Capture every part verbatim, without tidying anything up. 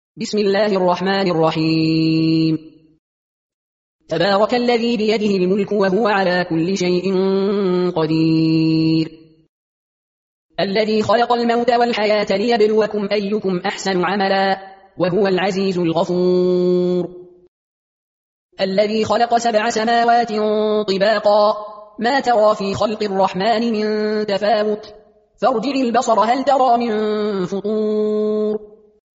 بسم الله الرحمن الرحيم. تبارك الذي بيده الملك وهو على كل شيء قدير، الذي خلق الموت والحياة ليبلوكم أيكم أحسن عملا وهو العزيز الغفور، الذي خلق سبع سماوات طباقا ما ترى في خلق الرحمن من تفاوت فارجع البصر هل ترى من فطور،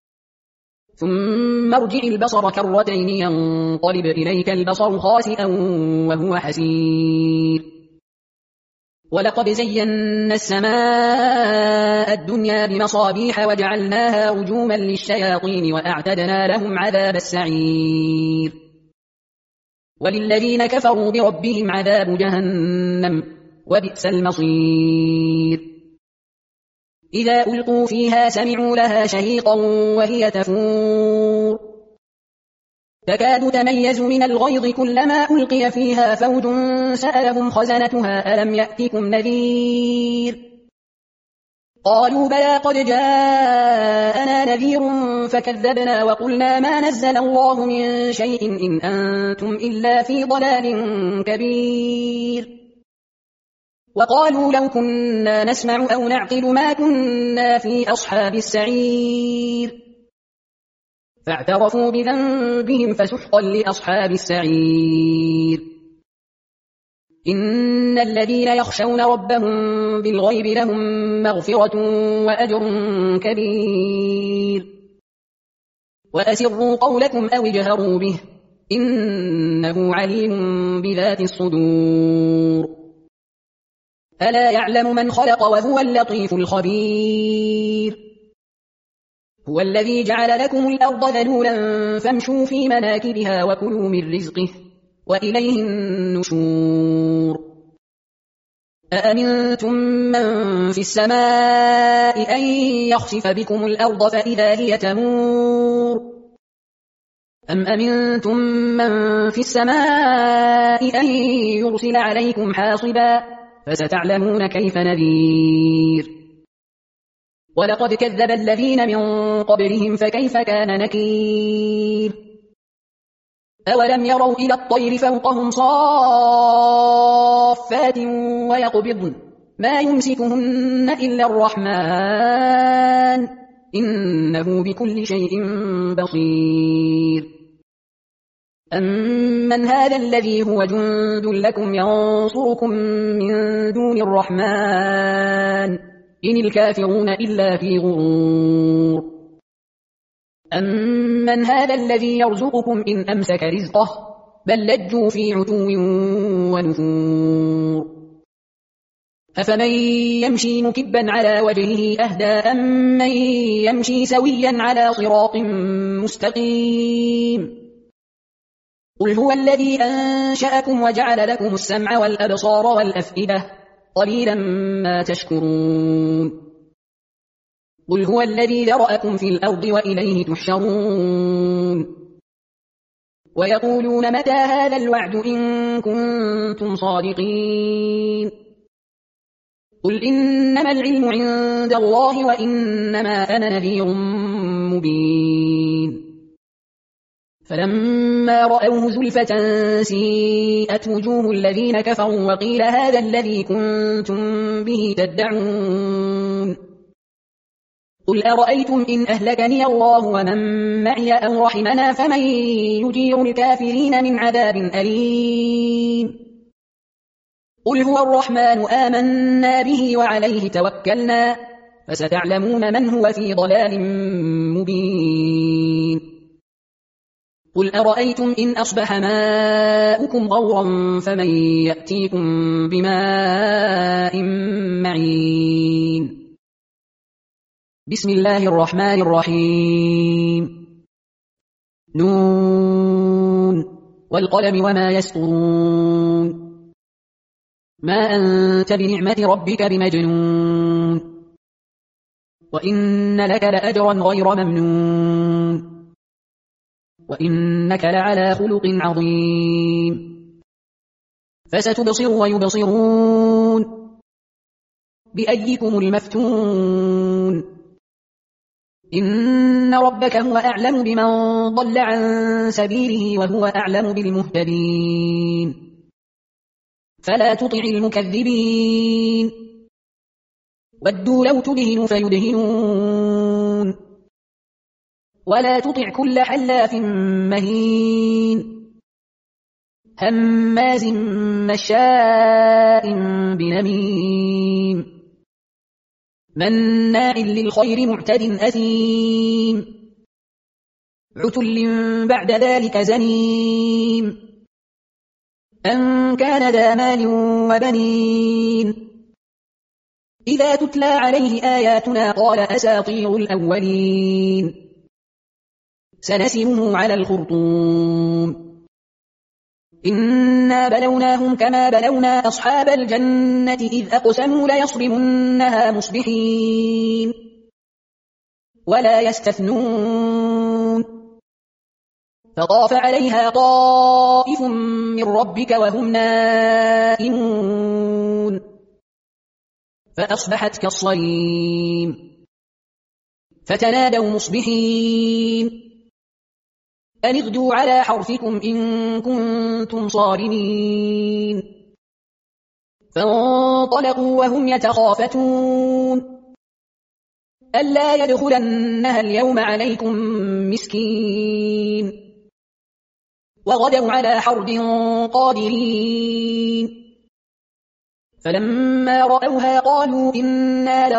ثم ارجع البصر كرتين ينقلب إليك البصر خاسئا وهو حسير، ولقد زينا السماء الدنيا بمصابيح وجعلناها رجوما للشياطين وأعتدنا لهم عذاب السعير، وللذين كفروا بربهم عذاب جهنم وبئس المصير. إذا ألقوا فيها سمعوا لها شهيقا وهي تفور تكاد تميز من الغيظ كلما ألقي فيها فوج سألهم خزنتها ألم يأتكم نذير، قالوا بلى قد جاءنا نذير فكذبنا وقلنا ما نزل الله من شيء إن أنتم إلا في ضلال كبير، وقالوا لو كنا نسمع أو نعقل ما كنا في أصحاب السعير، فاعترفوا بذنبهم فسحقا لأصحاب السعير. إن الذين يخشون ربهم بالغيب لهم مغفرة وأجر كبير، وأسروا قولكم أو اجهروا به إنه عليم بذات الصدور، ألا يعلم من خلق وهو اللطيف الخبير، هو الذي جعل لكم الأرض ذلولا فامشوا في مناكبها وكلوا من رزقه وإليه النشور. أأمنتم من في السماء أن يخسف بكم الأرض فإذا هي تمور، أم أمنتم من في السماء أن يرسل عليكم حاصبا فستعلمون كيف نذير. ولقد كذب الذين من قبلهم فكيف كان نكير. أولم يروا إلى الطير فوقهم صافات ويقبضن ما يمسكهن إلا الرحمن إنه بكل شيء بصير. أمن هذا الذي هو جند لكم ينصركم من دون الرحمن إن الكافرون إلا في غرور. أمن هذا الذي يرزقكم إن أمسك رزقه بل لجوا في عتو ونفور. أفمن يمشي مكبا على وجهه أهدى أمن يمشي سويا على صراط مستقيم. قل هو الذي أنشأكم وجعل لكم السمع والأبصار والأفئدة قليلا ما تشكرون. قل هو الذي ذرأكم في الأرض وإليه تحشرون. ويقولون متى هذا الوعد إن كنتم صادقين. قل إنما العلم عند الله وإنما أنا نذير مبين. فلما رأوه زلفة سيئت وجوه الذين كفروا وقيل هذا الذي كنتم به تدعون. قل أرأيتم إن أهلكني الله ومن معي أو رحمنا فمن يجير الكافرين من عذاب أليم. قل هو الرحمن آمنا به وعليه توكلنا فستعلمون من هو في ضلال مبين. قل أرأيتم إن أصبح ماؤكم غورا فمن يأتيكم بماء معين. بسم الله الرحمن الرحيم. نون والقلم وما يسطرون. ما أنت بنعمة ربك بمجنون. وإن لك لأجرا غير ممنون. وإنك لعلى خلق عظيم. فستبصر ويبصرون بأيكم المفتون. إن ربك هو أعلم بمن ضل عن سبيله وهو أعلم بالمهتدين فلا تطع المكذبين ودوا لو تدهن فيدهنون ولا تطع كل حلاف مهين هماز مشاء بنميم مناع للخير معتد أثيم عتل بعد ذلك زنيم أن كان ذا مال وبنين إذا تتلى عليه آياتنا قال أساطير الأولين سنسمه على الخرطوم إنا بلوناهم كما بلونا أصحاب الجنة إذ أقسموا ليصرمنها مصبحين ولا يستثنون فطاف عليها طائف من ربك وهم نائمون فأصبحت كالصريم فتنادوا مصبحين أن اغدوا على حرثكم إن كنتم صارمين فانطلقوا وهم يتخافتون ألا يدخلنها اليوم عليكم مسكين وغدوا على حرد قادرين فلما رأوها قالوا إنا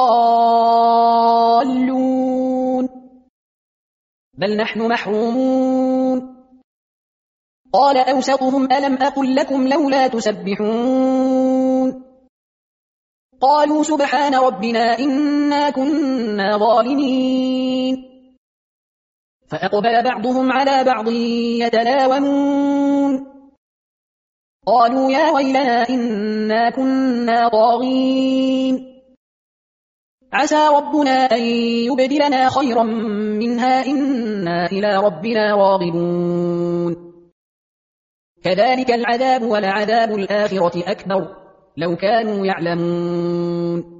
لضالون بل نحن محرومون قال أوسطهم ألم أقل لكم لولا تسبحون قالوا سبحان ربنا إنا كنا ظالمين فأقبل بعضهم على بعض يتلاومون قالوا يا ويلنا إنا كنا طاغين عسى ربنا أن يبدلنا خيرا منها إنا إلى ربنا راغبون كذلك العذاب ولعذاب الآخرة أكبر لو كانوا يعلمون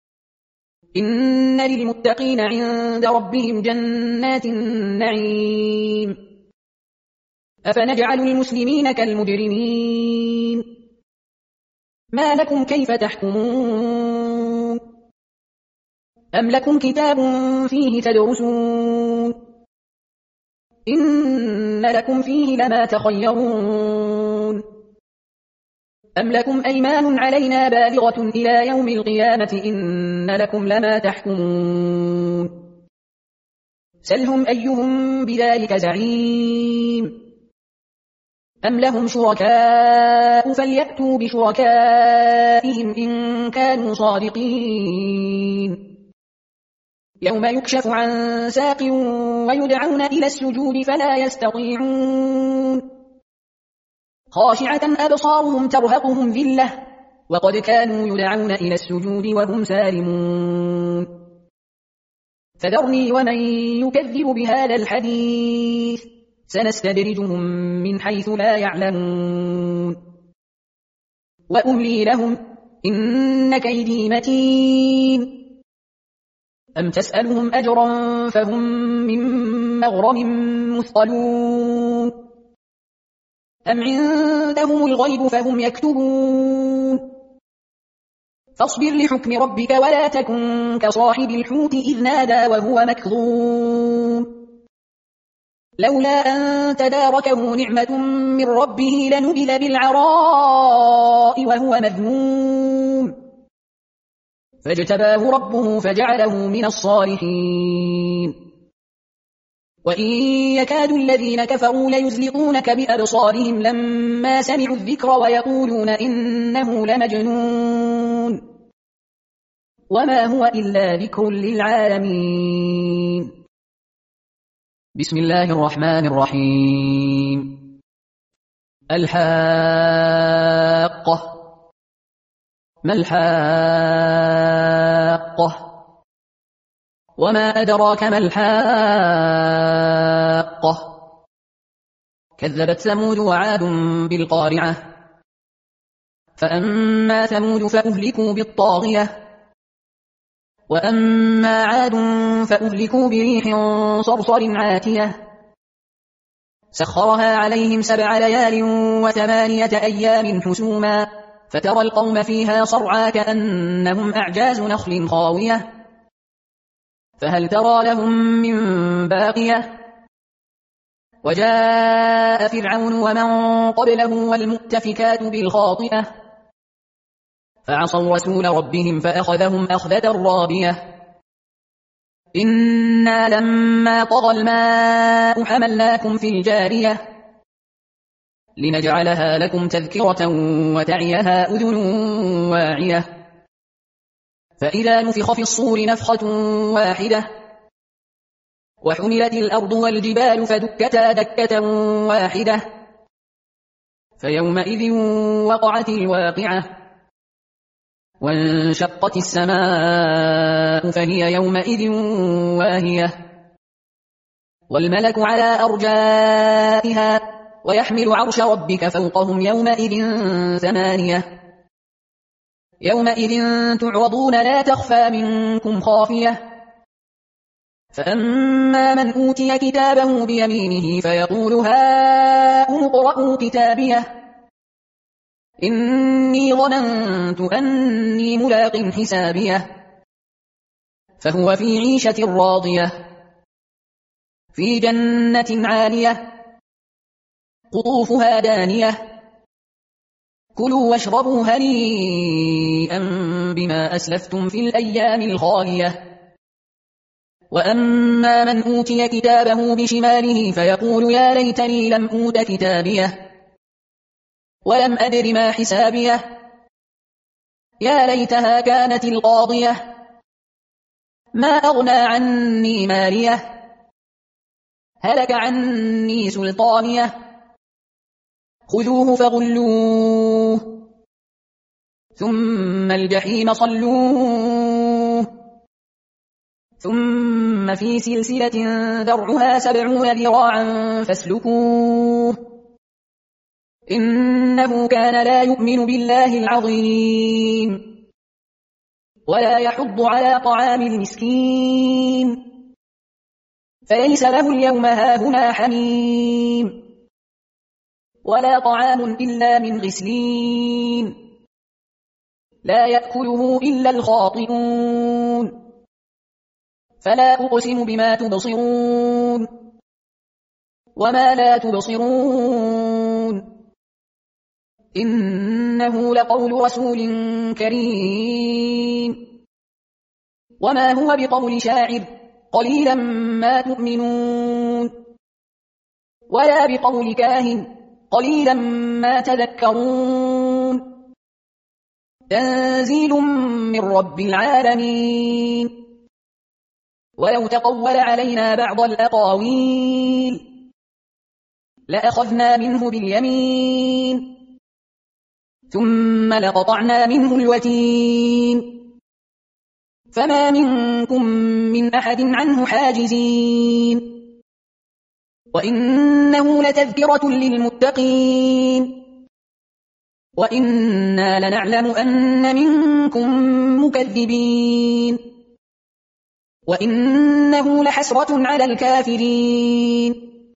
إن للمتقين عند ربهم جنات النعيم أفنجعل المسلمين كالمجرمين ما لكم كيف تحكمون أم لكم كتاب فيه تدرسون إن لكم فيه لما تخيرون أم لكم أيمان علينا بالغة إلى يوم القيامة إن لكم لما تحكمون سلهم أيهم بذلك زعيم أم لهم شركاء فليأتوا بشركائهم إن كانوا صادقين يوم يكشف عن ساق ويدعون إلى السجود فلا يستطيعون خاشعة أبصارهم ترهقهم ذلة وقد كانوا يدعون إلى السجود وهم سالمون فذرني ومن يكذب بهذا الحديث سنستدرجهم من حيث لا يعلمون وأملي لهم إن كيدي متين أم تسألهم أجرا فهم من مغرم مثقلون أم عندهم الغيب فهم يكتبون فاصبر لحكم ربك ولا تكن كصاحب الحوت إذ نادى وهو مكظوم لولا أن تداركه نعمة من ربه لنبذ بالعراء وهو مذموم فاجتباه ربه فجعله من الصالحين وإن يكاد الذين كفروا ليزلقونك بأبصارهم لما سمعوا الذكر ويقولون إنه لمجنون وما هو إلا ذكر للعالمين بسم الله الرحمن الرحيم الحاقة ما الحاقة وما أدراك ما الحاقة كذبت ثمود وعاد بالقارعة فأما ثمود فأهلكوا بالطاغية وأما عاد فأهلكوا بريح صرصر عاتية سخرها عليهم سبع ليال وثمانية أيام حسوما فترى القوم فيها صرعا كأنهم أعجاز نخل خاوية فهل ترى لهم من باقية وجاء فرعون ومن قبله والمؤتفكات بالخاطئة فعصوا رسول ربهم فأخذهم أخذة رابية إنا لما طغى الماء حملناكم في الجارية لنجعلها لكم تذكرة وتعيها أذن واعية فإذا نفخ في الصور نفخة واحدة وحملت الأرض والجبال فدكتا دكة واحدة فيومئذ وقعت الواقعة وانشقت السماء فهي يومئذ واهية والملك على أرجائها ويحمل عرش ربك فوقهم يومئذ ثمانية يومئذ تعرضون لا تخفى منكم خافية فأما من أوتي كتابه بيمينه فيقول هاؤم اقرءوا كتابيه إني ظننت أني ملاق حسابيه فهو في عيشة راضية في جنة عالية قطوفها دانية كلوا واشربوا هنيئا بما أسلفتم في الأيام الخالية وأما من أوتي كتابه بشماله فيقول يا ليتني لم أوت كتابيه ولم أدر ما حسابيه يا ليتها كانت القاضية ما أغنى عني ماليه هلك عني سلطانيه خذوه فغلوه ثم الجحيم صلوه ثم في سلسلة ذرعها سبعون ذراعا فاسلكوه إنه كان لا يؤمن بالله العظيم ولا يحض على طعام المسكين فليس له اليوم هاهنا حميم ولا طعام إلا من غسلين لا يأكله إلا الخاطئون فلا أقسم بما تبصرون وما لا تبصرون إنه لقول رسول كريم وما هو بقول شاعر قليلا ما تؤمنون ولا بقول كاهن قليلا ما تذكرون تنزيل من رب العالمين ولو تقول علينا بعض الأقاويل لأخذنا منه باليمين ثم لقطعنا منه الوتين فما منكم من أحد عنه حاجزين وإنه لتذكرة للمتقين وإنا لنعلم أن منكم مكذبين وإنه لحسرة على الكافرين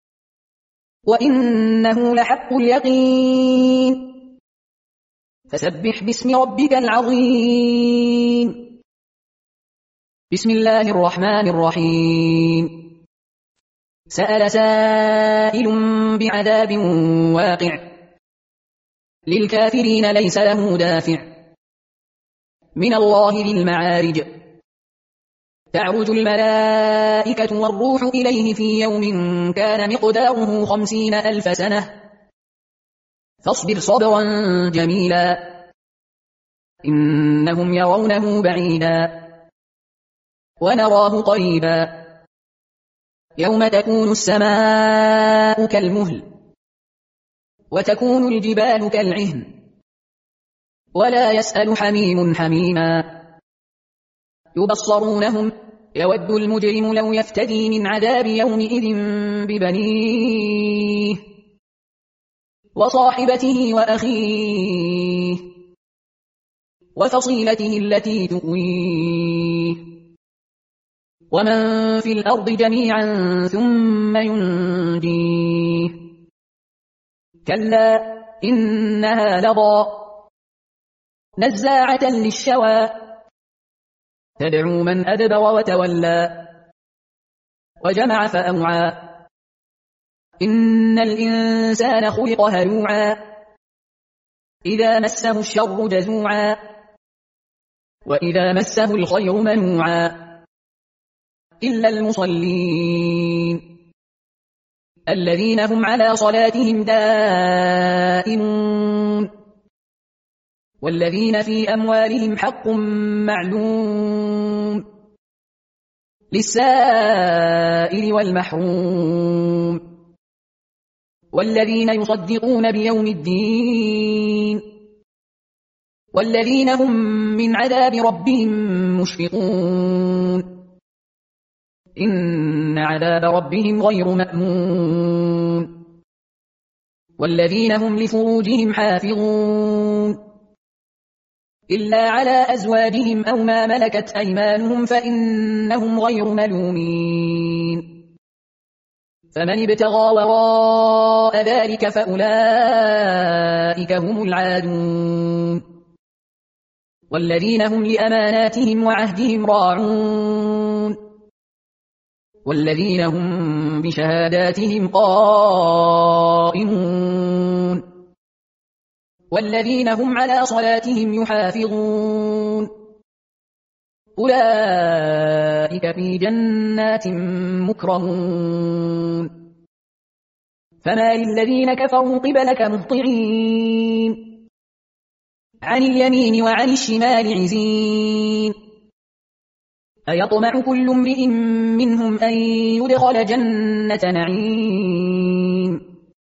وإنه لحق اليقين فسبح باسم ربك العظيم بسم الله الرحمن الرحيم سأل سائل بعذاب واقع للكافرين ليس له دافع من الله ذي المعارج تعرج الملائكة والروح إليه في يوم كان مقداره خمسين ألف سنة فاصبر صبرا جميلا إنهم يرونه بعيدا ونراه قريبا يوم تكون السماء كالمهل وتكون الجبال كالعهن ولا يسأل حميم حميما يبصرونهم يود المجرم لو يفتدي من عذاب يومئذ ببنيه وصاحبته وأخيه وفصيلته التي تؤويه ومن في الأرض جميعا ثم ينجيه كلا إنها لظى نزاعة للشوى تدعو من أدبر وتولى وجمع فأوعى إن الإنسان خلق هلوعا إذا مسه الشر جزوعا وإذا مسه الخير منوعا إلا المصلين الذين هم على صلاتهم دائمون والذين في أموالهم حق معلوم للسائل والمحروم والذين يصدقون بيوم الدين والذين هم من عذاب ربهم مشفقون إن عذاب ربهم غير مأمون والذين هم لفروجهم حافظون إلا على أزواجهم أو ما ملكت أيمانهم فإنهم غير ملومين فمن ابتغى وراء ذلك فأولئك هم العادون والذين هم لأماناتهم وعهدهم راعون والذين هم بشهاداتهم قائمون والذين هم على صلاتهم يحافظون أولئك في جنات مكرمون فما للذين كفروا قبلك مهطعين عن اليمين وعن الشمال عزين أيطمع كل امرئ منهم أن يدخل جنة نعيم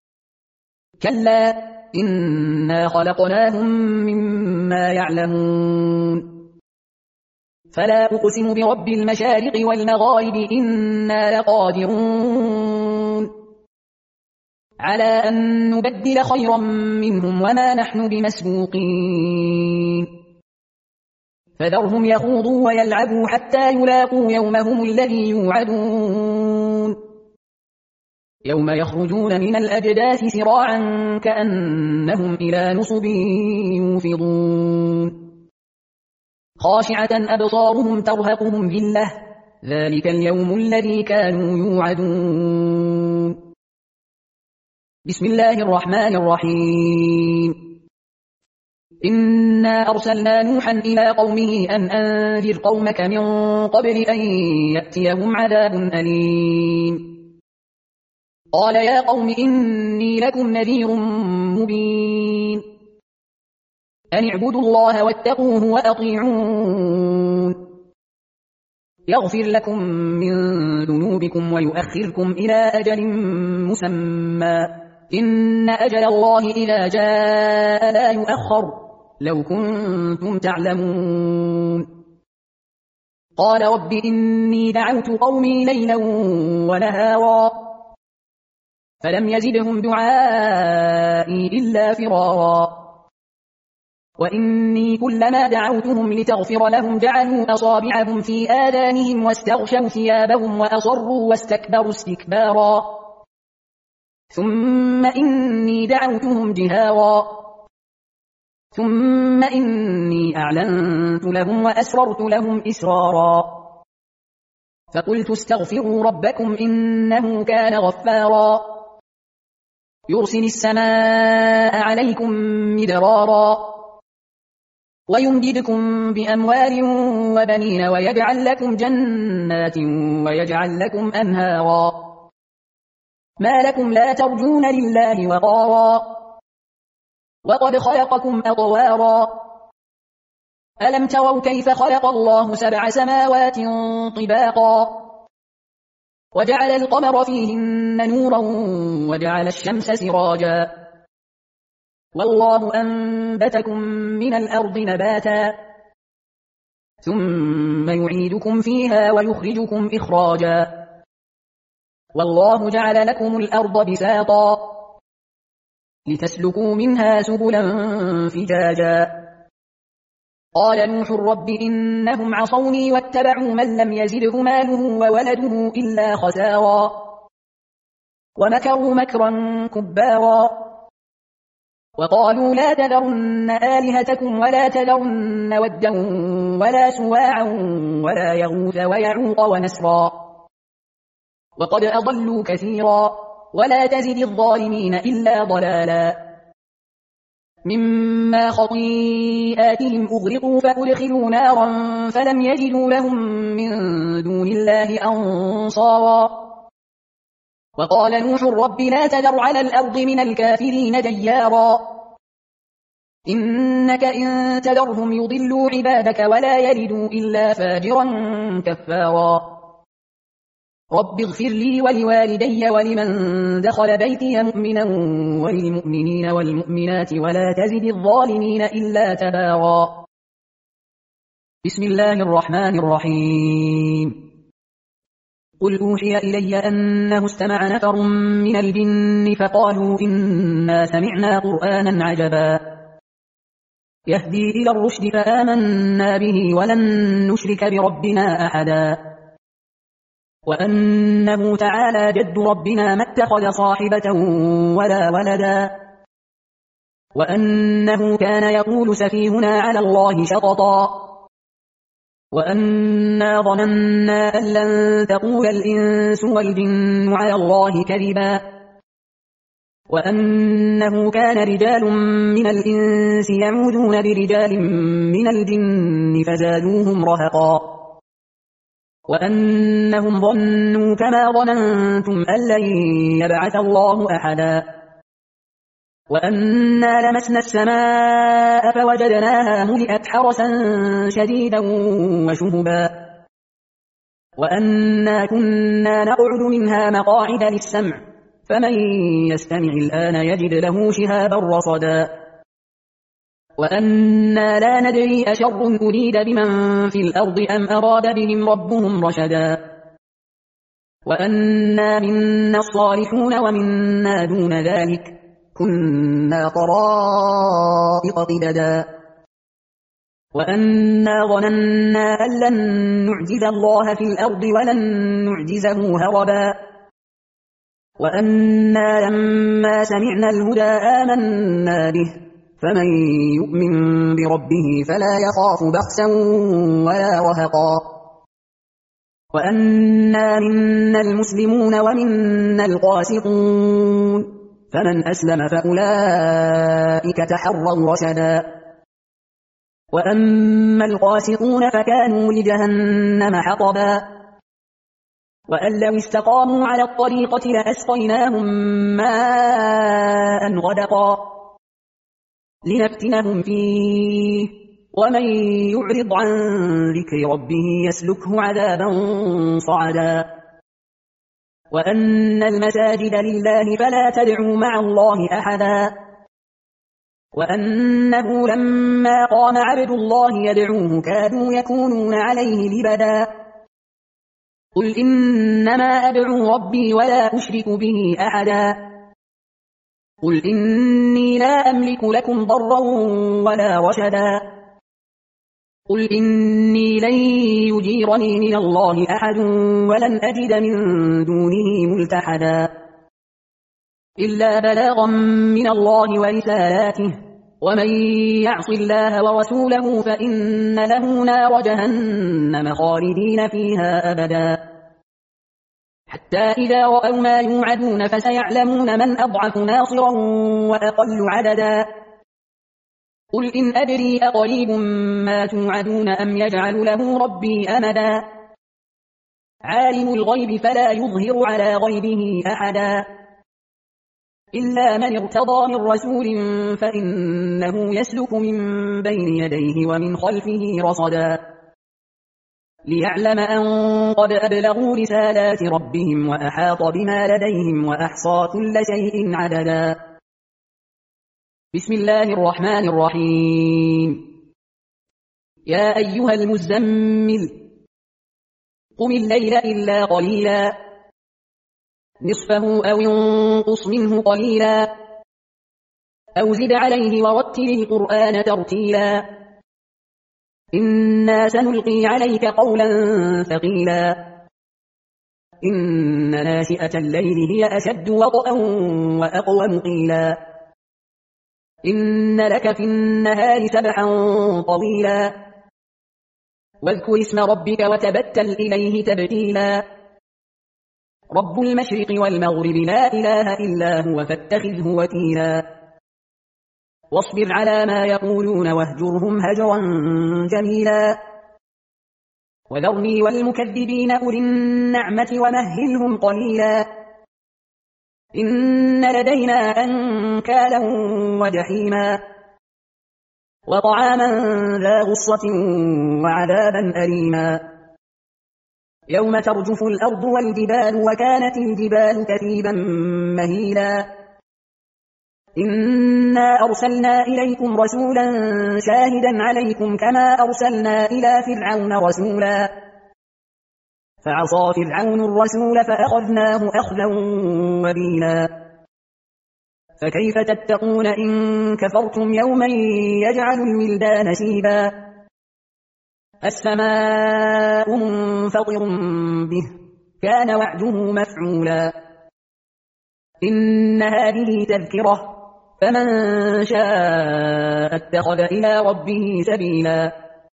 كلا إنا خلقناهم مما يعلمون فلا أقسم برب المشارق والمغارب إنا لقادرون على أن نبدل خيرا منهم وما نحن بمسبوقين فذرهم يخوضوا ويلعبوا حتى يلاقوا يومهم الذي يوعدون يوم يخرجون من الأجداث سراعا كأنهم إلى نصب يوفضون خاشعة أبصارهم ترهقهم ذلة ذلك اليوم الذي كانوا يوعدون بسم الله الرحمن الرحيم إنا أرسلنا نوحا إلى قومه أن أنذر قومك من قبل أن يأتيهم عذاب أليم قال يا قوم إني لكم نذير مبين أن اعبدوا الله واتقوه وأطيعون يغفر لكم من ذنوبكم ويؤخركم إلى أجل مسمى إن أجل الله إذا جاء لا يؤخر لو كنتم تعلمون قال رب إني دعوت قومي ليلا ونهارا فلم يزدهم دعائي إلا فرارا وإني كلما دعوتهم لتغفر لهم جعلوا أصابعهم في آذانهم واستغشوا ثيابهم وأصروا واستكبروا استكبارا ثم إني دعوتهم جهارا ثم إني أعلنت لهم وأسررت لهم إسرارا فقلت استغفروا ربكم إنه كان غفارا يرسل السماء عليكم مدرارا ويمددكم بأموال وبنين ويجعل لكم جنات ويجعل لكم أنهارا ما لكم لا ترجون لله وقارا وقد خلقكم أطوارا ألم تروا كيف خلق الله سبع سماوات طباقا وجعل القمر فيهن نورا وجعل الشمس سراجا والله أنبتكم من الأرض نباتا ثم يعيدكم فيها ويخرجكم إخراجا والله جعل لكم الأرض بساطا لتسلكوا منها سبلا فجاجا قال نوح رب إنهم عصوني واتبعوا من لم يزده ماله وولده إلا خسارا ومكروا مكرا كبارا وقالوا لا تذرن آلهتكم ولا تذرن ودا ولا سواعا ولا يغوث ويعوق ونسرا وقد أضلوا كثيرا ولا تزد الظالمين إلا ضلالا مما خطيئاتهم أغرقوا فأدخلوا نارا فلم يجدوا لهم من دون الله أنصارا وقال نوح رب لا تذر على الأرض من الكافرين ديارا إنك إن تذرهم يضلوا عبادك ولا يلدوا إلا فاجرا كفارا رب اغفر لي ولوالدي ولمن دخل بيتي مؤمنا وللمؤمنين والمؤمنات ولا تزد الظالمين إلا تبارا بسم الله الرحمن الرحيم قل أوحي إلي أنه استمع نفر من الجن فقالوا إنا سمعنا قرآنا عجبا يهدي إلى الرشد فآمنا به ولن نشرك بربنا أحدا وأنه تعالى جد ربنا ما اتخذ صاحبة ولا ولدا وأنه كان يقول سفيهنا على الله شططا وأنا ظننا أن لن تقول الإنس والجن على الله كذبا وأنه كان رجال من الإنس يعوذون برجال من الجن فزادوهم رهقا وأنهم ظنوا كما ظننتم أن لن يبعث الله أحدا وأنا لمسنا السماء فوجدناها ملئت حرسا شديدا وشهبا وأنا كنا نقعد منها مقاعد للسمع فمن يستمع الآن يجد له شهابا رصدا وأنا لا ندري أشر أريد بمن في الأرض أم أراد بهم ربهم رشدا وأنا منا الصالحون ومنا دون ذلك كنا طرائق قددا وأنا ظننا أن لن نعجز الله في الأرض ولن نعجزه هربا وأنا لما سمعنا الهدى آمنا به فمن يؤمن بربه فلا يخاف بخسا ولا رهقا وأنا منا المسلمون ومنا القاسطون فمن أسلم فأولئك تحروا رشدا وأما القاسطون فكانوا لجهنم حطبا وأن لو استقاموا على الطريقة لأسقيناهم ماء غدقا لنفتنهم فيه ومن يعرض عن ذكر ربه يسلكه عذابا صعدا وأن المساجد لله فلا تدعوا مع الله أحدا وأنه لما قام عبد الله يدعوه كادوا يكونون عليه لبدا قل إنما أدعو ربي ولا أشرك به أحدا قل إني لا أملك لكم ضرا ولا رشدا قل إني لن يجيرني من الله أحد ولن أجد من دونه ملتحدا إلا بلاغا من الله ورسالاته ومن يعص الله ورسوله فإن له نار جهنم خالدين فيها أبدا حتى إذا رأوا ما يوعدون فسيعلمون من أضعف ناصرا وأقل عددا قل إن أدري أقريب ما توعدون أم يجعل له ربي أمدا عالم الغيب فلا يظهر على غيبه أحدا إلا من ارتضى من رسول فإنه يسلك من بين يديه ومن خلفه رصدا ليعلم أن قد أبلغوا رسالات ربهم وأحاط بما لديهم وأحصى كل شيء عددا بسم الله الرحمن الرحيم يا أيها المزمل قم الليل إلا قليلا نصفه أو ينقص منه قليلا أو زد عليه ورتل القرآن ترتيلا إنا سنلقي عليك قولا ثقيلا إن ناشئة الليل هي أشد وطئا وأقوم قيلا إن لك في النهار سبحا طويلا واذكر اسم ربك وتبتل إليه تبتيلا رب المشرق والمغرب لا إله إلا هو فاتخذه وكيلا واصبر على ما يقولون واهجرهم هجرا جميلا وذرني والمكذبين أولي النعمة ومهلهم قليلا إن لدينا أنكالا وجحيما وطعاما ذا غصة وعذابا أليما يوم ترجف الأرض والجبال وكانت الجبال كثيبا مهيلا إنا أرسلنا إليكم رسولا شاهدا عليكم كما أرسلنا إلى فرعون رسولا فعصى فرعون الرسول فأخذناه أخذا وبيلا فكيف تتقون إن كفرتم يوما يجعل الولدان شيبا السماء منفطر به كان وعده مفعولا إن هذه تذكرة فمن شاء اتخذ إلى ربه سبيلا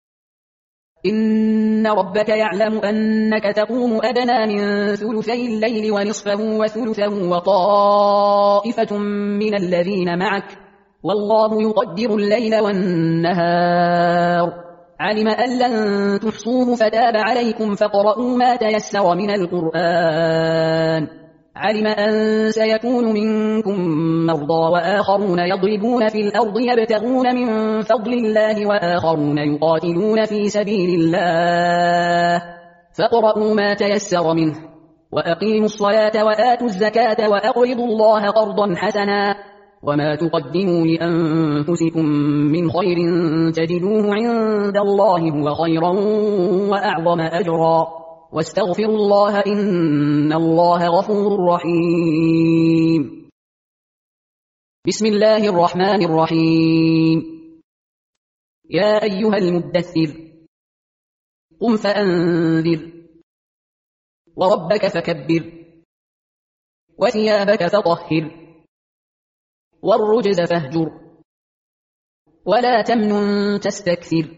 إن ربك يعلم أنك تقوم أدنى من ثلثي الليل ونصفه وثلثه وطائفة من الذين معك والله يقدر الليل والنهار علم أن لن تحصوه فتاب عليكم فاقرؤوا ما تيسر من القرآن علم أن سيكون منكم مرضى وآخرون يضربون في الأرض يبتغون من فضل الله وآخرون يقاتلون في سبيل الله فاقرؤوا ما تيسر منه وأقيموا الصلاة وآتوا الزكاة وأقرضوا الله قرضا حسنا وما تقدموا لأنفسكم من خير تجدوه عند الله هو خيرا وأعظم أجرا واستغفروا الله إن الله غفور رحيم بسم الله الرحمن الرحيم يا أيها المدثر قم فأنذر وربك فكبر وثيابك فطهر والرجز فاهجر ولا تمنن تستكثر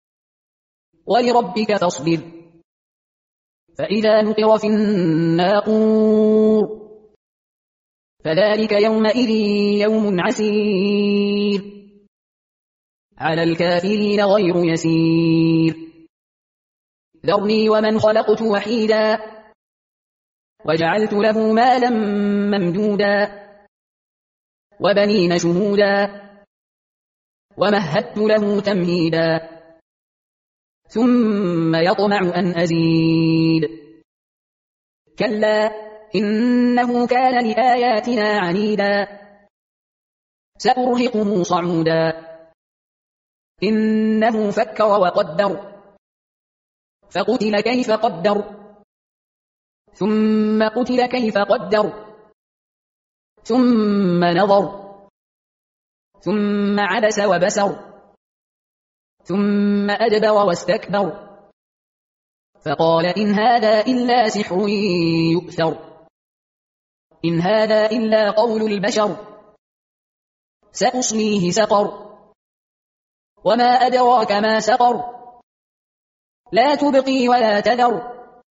ولربك فاصبر فإذا نقر في الناقور فذلك يومئذ يوم عسير على الكافرين غير يسير ذرني ومن خلقت وحيدا وجعلت له مالا ممدودا وبنين شهودا ومهدت له تمهيدا ثم يطمع أن أزيد كلا إنه كان لآياتنا عنيدا سأرهقه صعودا إنه فكر وقدر فقتل كيف قدر ثم قتل كيف قدر ثم نظر ثم عبس وبسر ثم أدبر واستكبر فقال إن هذا إلا سحر يؤثر إن هذا إلا قول البشر سأصليه سقر وما أدراك ما سقر لا تبقي ولا تذر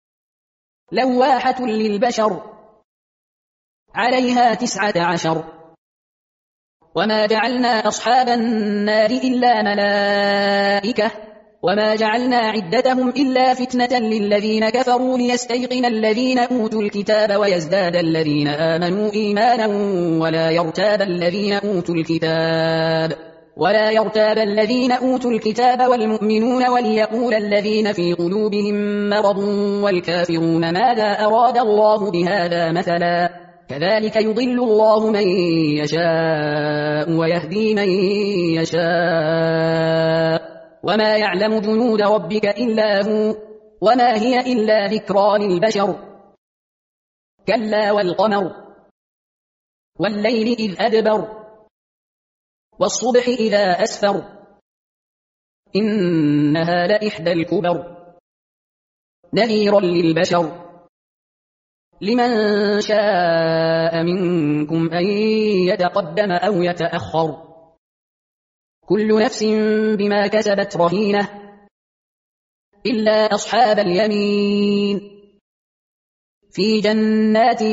لواحة للبشر عليها تسعة عشر وما جعلنا أصحاب النار إلا ملائكة وما جعلنا عدتهم إلا فتنة للذين كفروا ليستيقن الذين أوتوا الكتاب ويزداد الذين آمنوا إيمانا ولا يرتاب الذين أوتوا الكتاب ولا يرتاب الذين أوتوا الكتاب والمؤمنون وليقول الذين في قلوبهم مرض والكافرون ماذا أراد الله بهذا مثلا كذلك يضل الله من يشاء ويهدي من يشاء وما يعلم جنود ربك إلا هو وما هي إلا ذكرى للبشر كلا والقمر والليل إذ أدبر والصبح إذا أسفر إنها لإحدى الكبر نذيرا للبشر لمن شاء منكم أن يتقدم أو يتأخر كل نفس بما كسبت رهينة إلا أصحاب اليمين في جنات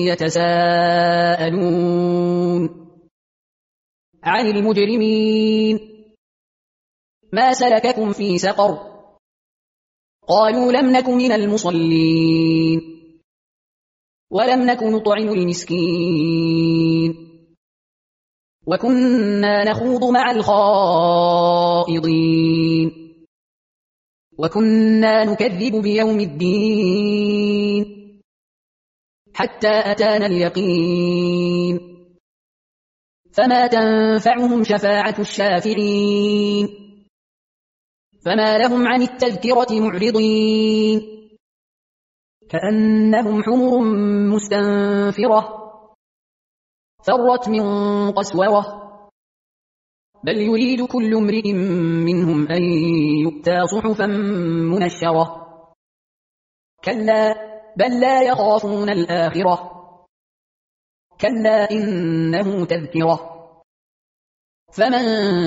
يتساءلون عن المجرمين ما سلككم في سقر قالوا لم نك من المصلين ولم نك نطعم المسكين وكنا نخوض مع الخائضين وكنا نكذب بيوم الدين حتى أتانا اليقين فما تنفعهم شفاعة الشافعين فما لهم عن التذكرة معرضين كأنهم حمر مستنفرة فرت من قسورة بل يريد كل امرئ منهم أن يؤتى صحفا منشرة كلا بل لا يخافون الآخرة كلا إنه تذكرة فمن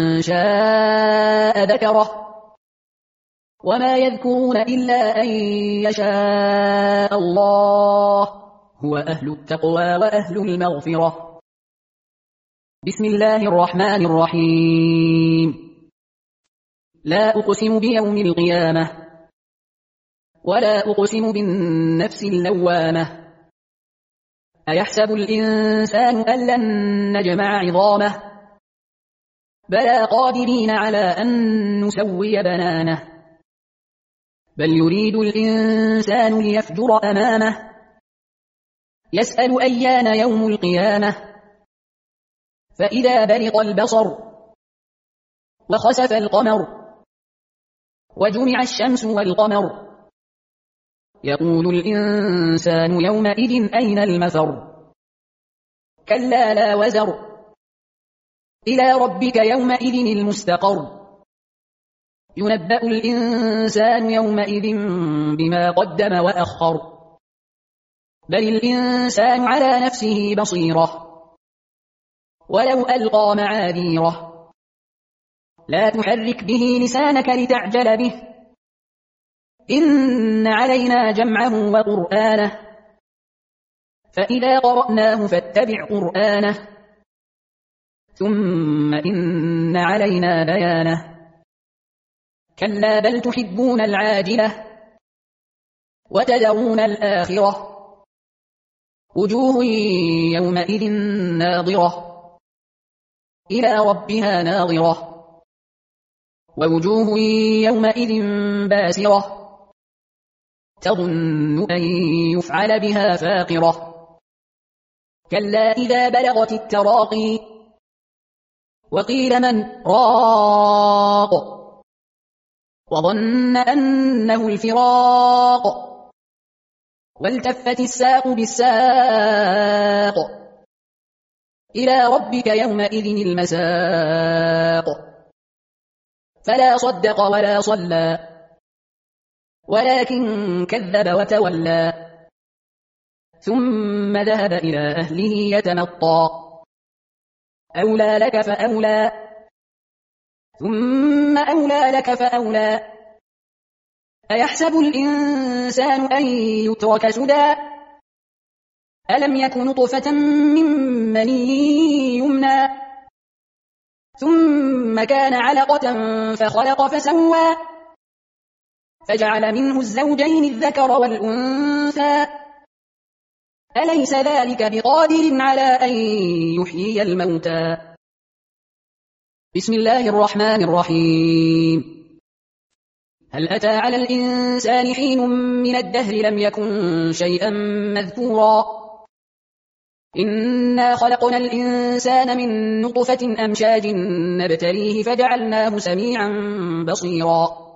شاء ذكره وما يذكرون إلا أن يشاء الله هو أهل التقوى وأهل المغفرة بسم الله الرحمن الرحيم لا أقسم بيوم القيامة ولا أقسم بالنفس اللوامة أيحسب الإنسان أن لن نجمع عظامه بلى قادرين على أن نسوي بنانه بل يريد الإنسان ليفجر أمامه يسأل أيان يوم القيامة فإذا برق البصر وخسف القمر وجمع الشمس والقمر يقول الإنسان يومئذ أين المفر كلا لا وزر إلى ربك يومئذ المستقر ينبأ الإنسان يومئذ بما قدم وأخر بل الإنسان على نفسه بصيرة ولو ألقى معاذيره لا تحرك به لسانك لتعجل به إن علينا جمعه وقرآنه فإذا قرأناه فاتبع قرآنه ثم إن علينا بيانه كلا بل تحبون العاجلة وتذرون الآخرة وجوه يومئذ ناظرة إلى ربها ناظرة ووجوه يومئذ باسرة تظن أن يفعل بها فاقرة كلا إذا بلغت التراقي وقيل من راق وظن أنه الفراق والتفت الساق بالساق إلى ربك يومئذ المساق فلا صدق ولا صلى ولكن كذب وتولى ثم ذهب إلى أهله يتمطى أولى لك فأولى ثم أولى لك فأولى أيحسب الإنسان أن يترك سدى ألم يكن نطفة من مني يمنى ثم كان علقة فخلق فسوى فجعل منه الزوجين الذكر والأنثى أليس ذلك بقادر على أن يحيي الموتى بسم الله الرحمن الرحيم هل أتى على الإنسان حين من الدهر لم يكن شيئا مذكورا إنا خلقنا الإنسان من نطفة أمشاج نبتليه فجعلناه سميعا بصيرا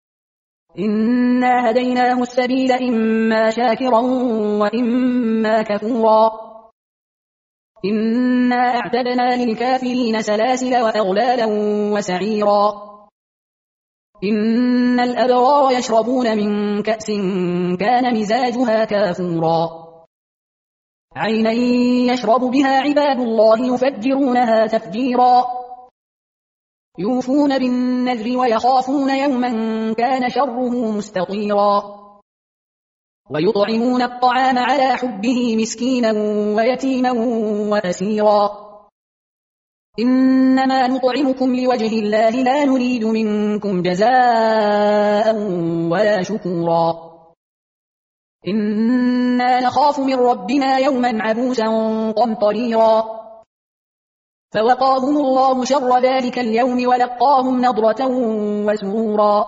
إنا هديناه السبيل إما شاكرا وإما كفورا إنا أعتدنا للكافرين سلاسل وأغلالا وسعيرا إن الأبرار يشربون من كأس كان مزاجها كافورا عينا يشرب بها عباد الله يفجرونها تفجيرا يوفون بالنذر ويخافون يوما كان شره مستطيرا ويطعمون الطعام على حبه مسكينا ويتيما وأسيرا إنما نطعمكم لوجه الله لا نريد منكم جزاء ولا شكورا إنا نخاف من ربنا يوما عبوسا قمطريرا فوقاهم الله شر ذلك اليوم ولقاهم نضرة وسرورا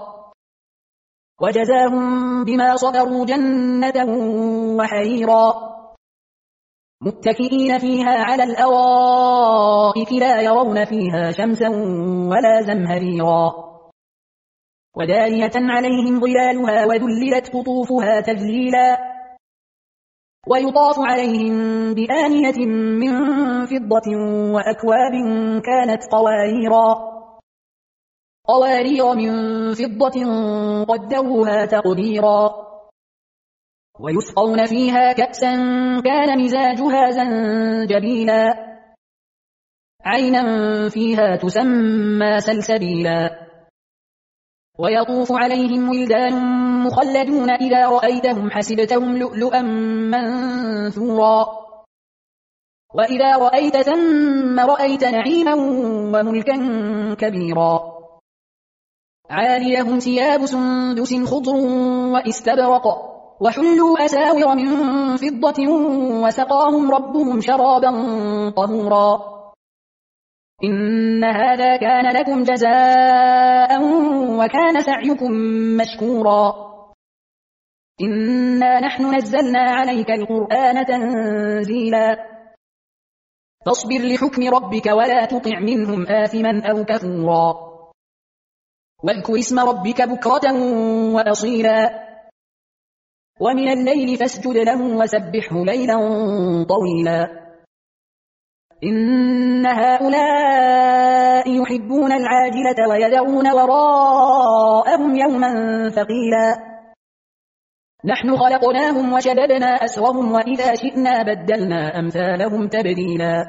وجزاهم بما صبروا جنة وحريرا متكئين فيها على الأرائك لا يرون فيها شمسا ولا زمهريرا ودانية عليهم ظلالها وذللت قطوفها تذليلا ويطاف عليهم بآنية من فضة وأكواب كانت قواريرا قوارير من فضة قدروها تقديرا ويسقون فيها كأسا كان مزاجها زنجبيلا عينا فيها تسمى سلسبيلا ويطوف عليهم ولدان مخلدون إذا رأيتهم حسبتهم لؤلؤا منثورا وإذا رأيت ثم رأيت نعيما وملكا كبيرا عاليهم ثياب سندس خضر واستبرق وحلوا أساور من فضة وسقاهم ربهم شرابا طهورا إن هذا كان لكم جزاء وكان سعيكم مشكورا إنا نحن نزلنا عليك القرآن تنزيلا فاصبر لحكم ربك ولا تطع منهم آثما أو كفورا واذكر اسم ربك بكرة وأصيلا ومن الليل فاسجد له وسبحه ليلا طويلا إن هؤلاء يحبون العاجلة ويذرون وراءهم يوما ثقيلا نحن خلقناهم وشددنا أسرهم وإذا شئنا بدلنا أمثالهم تبديلا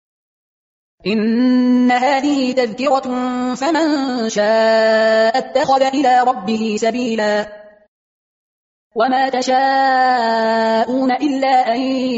إن هذه تذكرة فمن شاء اتخذ إلى ربه سبيلا وما تشاءون إلا أن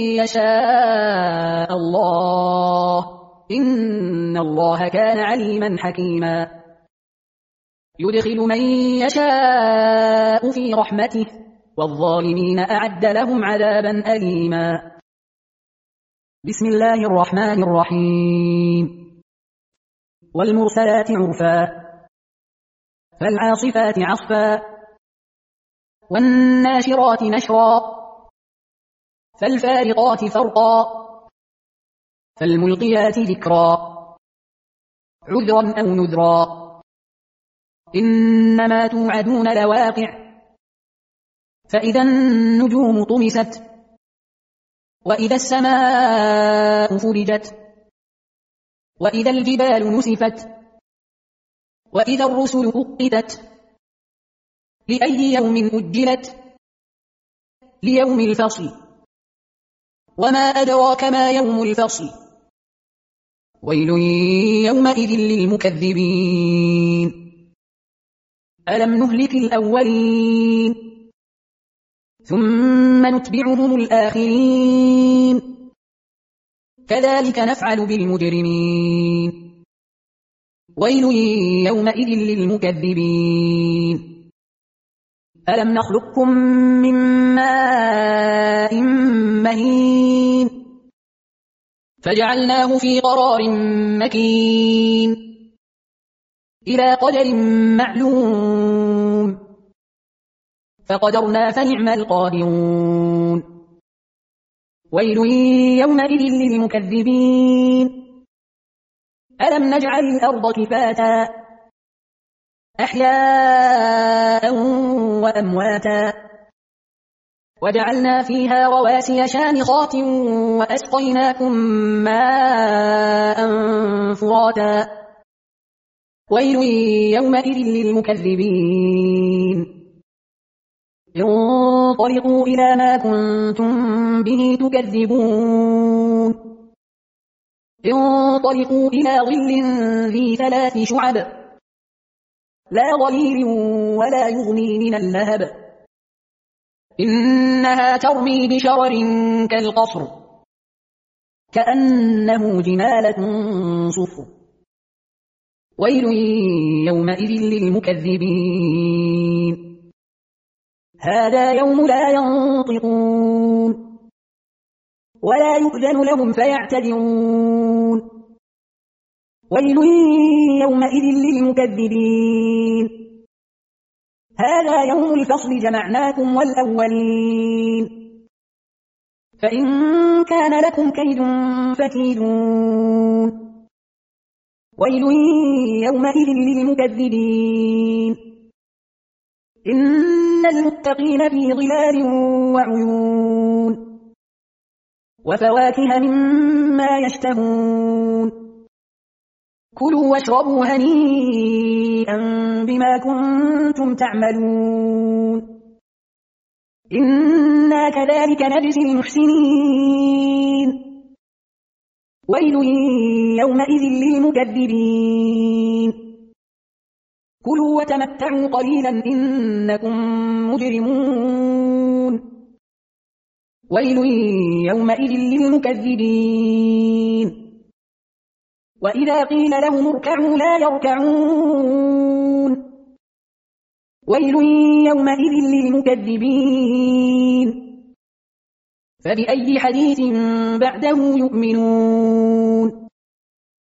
يشاء الله إن الله كان عليما حكيما يدخل من يشاء في رحمته والظالمين أعد لهم عذابا أليما بسم الله الرحمن الرحيم والمرسلات عرفا فالعاصفات عصفا والناشرات نشرا فالفارقات فرقا فالملقيات ذكرا عذرا أو نذرا إنما توعدون لواقع فإذا النجوم طمست وإذا السماء فرجت وإذا الجبال نسفت وإذا الرسل أقتت لأي يوم أجلت ليوم الفصل وما أدراك ما يوم الفصل ويل يومئذ للمكذبين ألم نهلك الأولين ثم نتبعهم الآخرين كذلك نفعل بالمجرمين ويل يومئذ للمكذبين ألم نخلقكم من ماء مهين فجعلناه في قرار مكين إلى قدر معلوم فقدرنا فنعم القادرون ويل يومئذ للمكذبين ألم نجعل الأرض كفاتا أحياء وأمواتا وجعلنا فيها رواسي شامخات وأسقيناكم ماء فراتا ويل يومئذ للمكذبين انطلقوا إلى ما كنتم به تكذبون انطلقوا إلى ظل ذي ثلاث شعب لا ظليل ولا يغني من اللهب إنها ترمي بشرر كالقصر كأنه جمالة صفر ويل يومئذ للمكذبين هذا يوم لا ينطقون ولا يؤذن لهم فيعتذرون ويل يومئذ للمكذبين هذا يوم الفصل جمعناكم والأولين فإن كان لكم كيد فكيدون ويل يومئذ للمكذبين إن المتقين في ظلال وعيون وفواكه مما يشتهون كلوا واشربوا هنيئا بما كنتم تعملون إنا كذلك نجزي المحسنين ويل يومئذ للمكذبين كلوا وتمتعوا قليلا إنكم مجرمون ويل يومئذ للمكذبين وإذا قيل لهم اركعوا لا يركعون ويل يومئذ للمكذبين فبأي حديث بعده يؤمنون